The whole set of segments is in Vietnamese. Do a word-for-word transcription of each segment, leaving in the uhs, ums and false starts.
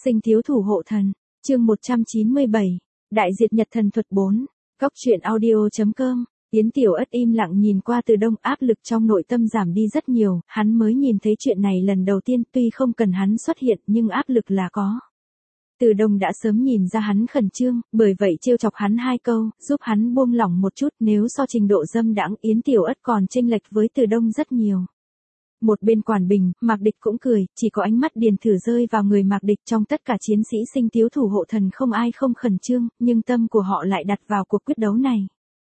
Sinh thiếu thủ hộ thần, chương một trăm chín mươi bảy, Đại diệt nhật thần thuật bốn, Cóc truyện audio.com. Yến Tiểu Ất im lặng nhìn qua Từ Đông, áp lực trong nội tâm giảm đi rất nhiều, hắn mới nhìn thấy chuyện này lần đầu tiên, tuy không cần hắn xuất hiện nhưng áp lực là có. Từ Đông đã sớm nhìn ra hắn khẩn trương, bởi vậy trêu chọc hắn hai câu, giúp hắn buông lỏng một chút, nếu so trình độ dâm đãng, Yến Tiểu Ất còn chênh lệch với Từ Đông rất nhiều. Một bên Quản Bình, Mạc Địch cũng cười, chỉ có ánh mắt Điền Thử rơi vào người Mạc Địch, trong tất cả chiến sĩ sinh thiếu thủ hộ thần không ai không khẩn trương, nhưng tâm của họ lại đặt vào cuộc quyết đấu này.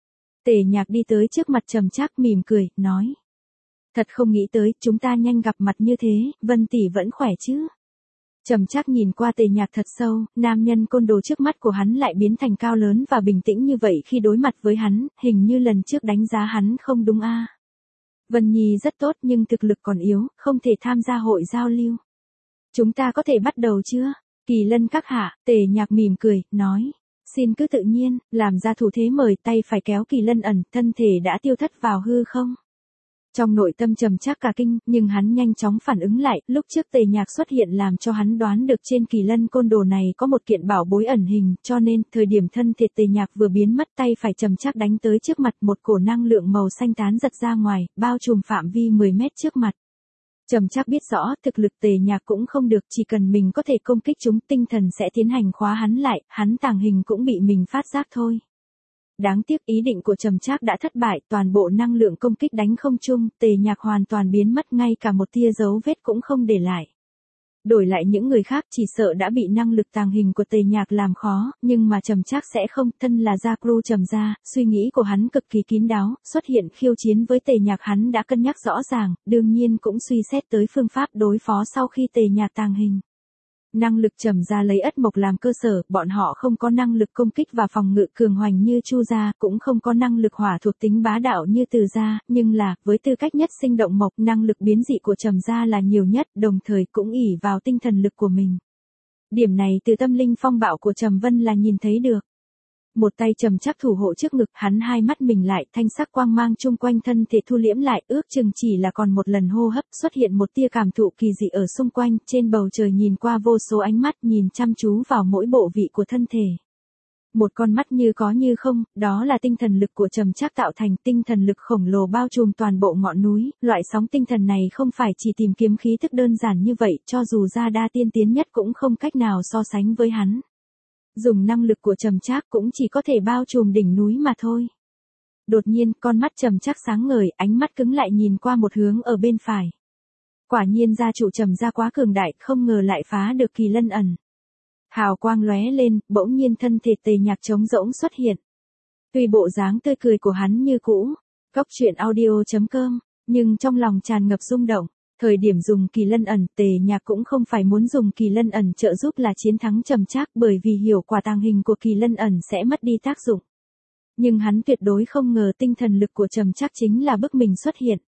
Tề Nhạc đi tới trước mặt Trầm Trác mỉm cười, nói. Thật không nghĩ tới, chúng ta nhanh gặp mặt như thế, Vân tỷ vẫn khỏe chứ? Trầm Trác nhìn qua Tề Nhạc thật sâu, nam nhân côn đồ trước mắt của hắn lại biến thành cao lớn và bình tĩnh như vậy khi đối mặt với hắn, hình như lần trước đánh giá hắn không đúng a. À. Vân Nhi rất tốt nhưng thực lực còn yếu, không thể tham gia hội giao lưu. Chúng ta có thể bắt đầu chưa? Kỳ Lân các hạ, Tề Nhạc mỉm cười, nói. Xin cứ tự nhiên, làm ra thủ thế mời, tay phải kéo Kỳ Lân ẩn, thân thể đã tiêu thất vào hư không. Trong nội tâm Trầm Trác cả kinh, nhưng hắn nhanh chóng phản ứng lại, lúc trước Tề Nhạc xuất hiện làm cho hắn đoán được trên Kỳ Lân côn đồ này có một kiện bảo bối ẩn hình, cho nên, thời điểm thân thể Tề Nhạc vừa biến mất, tay phải Trầm Trác đánh tới trước mặt, một cổ năng lượng màu xanh tán giật ra ngoài, bao trùm phạm vi mười mét trước mặt. Trầm Trác biết rõ, thực lực Tề Nhạc cũng không được, chỉ cần mình có thể công kích chúng, tinh thần sẽ tiến hành khóa hắn lại, hắn tàng hình cũng bị mình phát giác thôi. Đáng tiếc ý định của Trầm Trác đã thất bại, toàn bộ năng lượng công kích đánh không chung, Tề Nhạc hoàn toàn biến mất, ngay cả một tia dấu vết cũng không để lại. Đổi lại những người khác chỉ sợ đã bị năng lực tàng hình của Tề Nhạc làm khó, nhưng mà Trầm Trác sẽ không, thân là gia cru Trầm gia, suy nghĩ của hắn cực kỳ kín đáo, xuất hiện khiêu chiến với Tề Nhạc hắn đã cân nhắc rõ ràng, đương nhiên cũng suy xét tới phương pháp đối phó sau khi Tề Nhạc tàng hình. Năng lực Trầm gia lấy Ất Mộc làm cơ sở, bọn họ không có năng lực công kích và phòng ngự cường hoành như Chu gia, cũng không có năng lực hỏa thuộc tính bá đạo như Từ gia, nhưng là, với tư cách nhất sinh động mộc, năng lực biến dị của Trầm gia là nhiều nhất, đồng thời cũng ỷ vào tinh thần lực của mình. Điểm này từ tâm linh phong bạo của Trầm Vân là nhìn thấy được. Một tay Trầm Trác thủ hộ trước ngực, hắn hai mắt mình lại, thanh sắc quang mang chung quanh thân thể thu liễm lại, ước chừng chỉ là còn một lần hô hấp, xuất hiện một tia cảm thụ kỳ dị ở xung quanh, trên bầu trời nhìn qua vô số ánh mắt, nhìn chăm chú vào mỗi bộ vị của thân thể. Một con mắt như có như không, đó là tinh thần lực của Trầm Trác tạo thành, tinh thần lực khổng lồ bao trùm toàn bộ ngọn núi, loại sóng tinh thần này không phải chỉ tìm kiếm khí thức đơn giản như vậy, cho dù gia đa tiên tiến nhất cũng không cách nào so sánh với hắn. Dùng năng lực của Trầm Trác cũng chỉ có thể bao trùm đỉnh núi mà thôi. Đột nhiên, con mắt Trầm Trác sáng ngời, ánh mắt cứng lại nhìn qua một hướng ở bên phải. Quả nhiên gia chủ Trầm gia quá cường đại, không ngờ lại phá được Kỳ Lân ẩn. Hào quang lóe lên, bỗng nhiên thân thể Tề Nhạc trống rỗng xuất hiện. Tuy bộ dáng tươi cười của hắn như cũ, Cóc truyện audio.com, nhưng trong lòng tràn ngập rung động. Thời điểm dùng Kỳ Lân ẩn, Tề Nhạc cũng không phải muốn dùng Kỳ Lân ẩn trợ giúp là chiến thắng Trầm Trác, bởi vì hiểu quả tàng hình của Kỳ Lân ẩn sẽ mất đi tác dụng. Nhưng hắn tuyệt đối không ngờ tinh thần lực của Trầm Trác chính là bức mình xuất hiện.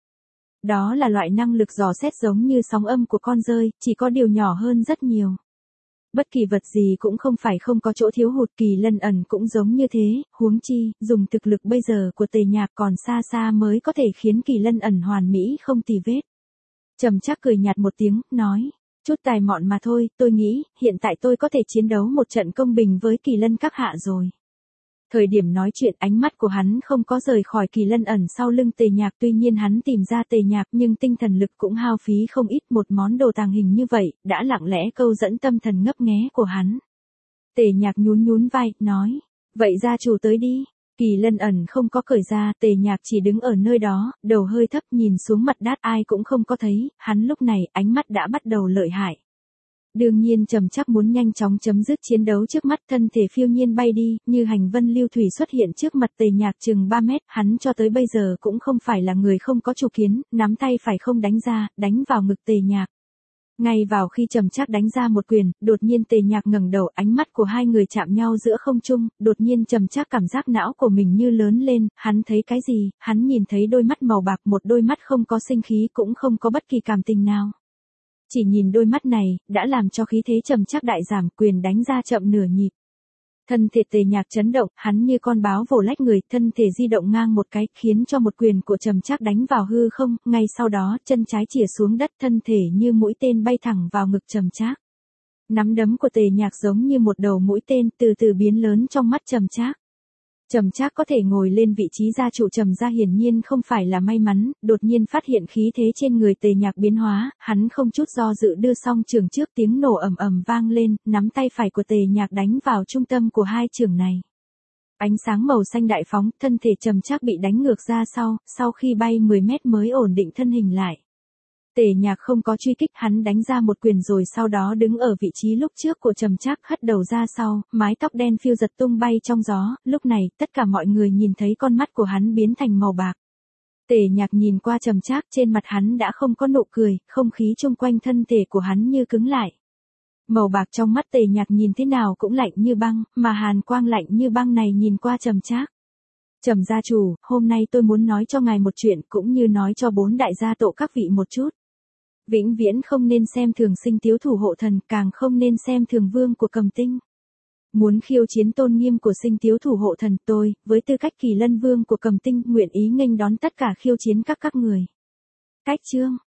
Đó là loại năng lực dò xét giống như sóng âm của con dơi, chỉ có điều nhỏ hơn rất nhiều. Bất kỳ vật gì cũng không phải không có chỗ thiếu hụt, Kỳ Lân ẩn cũng giống như thế, huống chi, dùng thực lực bây giờ của Tề Nhạc còn xa xa mới có thể khiến Kỳ Lân ẩn hoàn mỹ không tì vết. Trầm Trác cười nhạt một tiếng, nói, chút tài mọn mà thôi, tôi nghĩ, hiện tại tôi có thể chiến đấu một trận công bình với Kỳ Lân các hạ rồi. Thời điểm nói chuyện, ánh mắt của hắn không có rời khỏi Kỳ Lân ẩn sau lưng Tề Nhạc, tuy nhiên hắn tìm ra Tề Nhạc nhưng tinh thần lực cũng hao phí không ít, một món đồ tàng hình như vậy, đã lặng lẽ câu dẫn tâm thần ngấp nghé của hắn. Tề Nhạc nhún nhún vai, nói, vậy gia chủ tới đi. Kỳ Lân ẩn không có cởi ra, Tề Nhạc chỉ đứng ở nơi đó, đầu hơi thấp nhìn xuống mặt đất, ai cũng không có thấy, hắn lúc này ánh mắt đã bắt đầu lợi hại. Đương nhiên Trầm Trác muốn nhanh chóng chấm dứt chiến đấu trước mắt, thân thể phiêu nhiên bay đi, như hành vân lưu thủy xuất hiện trước mặt Tề Nhạc chừng ba mét, hắn cho tới bây giờ cũng không phải là người không có chủ kiến, nắm tay phải không đánh ra, đánh vào ngực Tề Nhạc. Ngay vào khi Trầm Trác đánh ra một quyền, đột nhiên Tề Nhạc ngẩng đầu, ánh mắt của hai người chạm nhau giữa không trung, đột nhiên Trầm Trác cảm giác não của mình như lớn lên, hắn thấy cái gì, hắn nhìn thấy đôi mắt màu bạc, một đôi mắt không có sinh khí cũng không có bất kỳ cảm tình nào. Chỉ nhìn đôi mắt này, đã làm cho khí thế Trầm Trác đại giảm, quyền đánh ra chậm nửa nhịp. Thân thể Tề Nhạc chấn động, hắn như con báo vồ lách người, thân thể di động ngang một cái, khiến cho một quyền của Trầm Trác đánh vào hư không, ngay sau đó, chân trái chìa xuống đất, thân thể như mũi tên bay thẳng vào ngực Trầm Trác. Nắm đấm của Tề Nhạc giống như một đầu mũi tên từ từ biến lớn trong mắt Trầm Trác. Trầm Trác có thể ngồi lên vị trí gia chủ Trầm gia hiển nhiên không phải là may mắn, đột nhiên phát hiện khí thế trên người Tề Nhạc biến hóa, hắn không chút do dự đưa song trường trước, tiếng nổ ầm ầm vang lên, nắm tay phải của Tề Nhạc đánh vào trung tâm của hai trường này. Ánh sáng màu xanh đại phóng, thân thể Trầm Trác bị đánh ngược ra sau, sau khi bay mười mét mới ổn định thân hình lại. Tề Nhạc không có truy kích, hắn đánh ra một quyền rồi sau đó đứng ở vị trí lúc trước của Trầm Trác, hất đầu ra sau, mái tóc đen phiêu giật tung bay trong gió, lúc này, tất cả mọi người nhìn thấy con mắt của hắn biến thành màu bạc. Tề Nhạc nhìn qua Trầm Trác, trên mặt hắn đã không có nụ cười, không khí chung quanh thân thể của hắn như cứng lại. Màu bạc trong mắt Tề Nhạc nhìn thế nào cũng lạnh như băng, mà hàn quang lạnh như băng này nhìn qua Trầm Trác. Trầm gia chủ, hôm nay tôi muốn nói cho ngài một chuyện cũng như nói cho bốn đại gia tộc các vị một chút. Vĩnh viễn không nên xem thường Sinh Tiếu thủ hộ thần, càng không nên xem thường vương của Cầm Tinh. Muốn khiêu chiến tôn nghiêm của Sinh Tiếu thủ hộ thần, tôi, với tư cách Kỳ Lân vương của Cầm Tinh, nguyện ý nghênh đón tất cả khiêu chiến các các người. Cách chương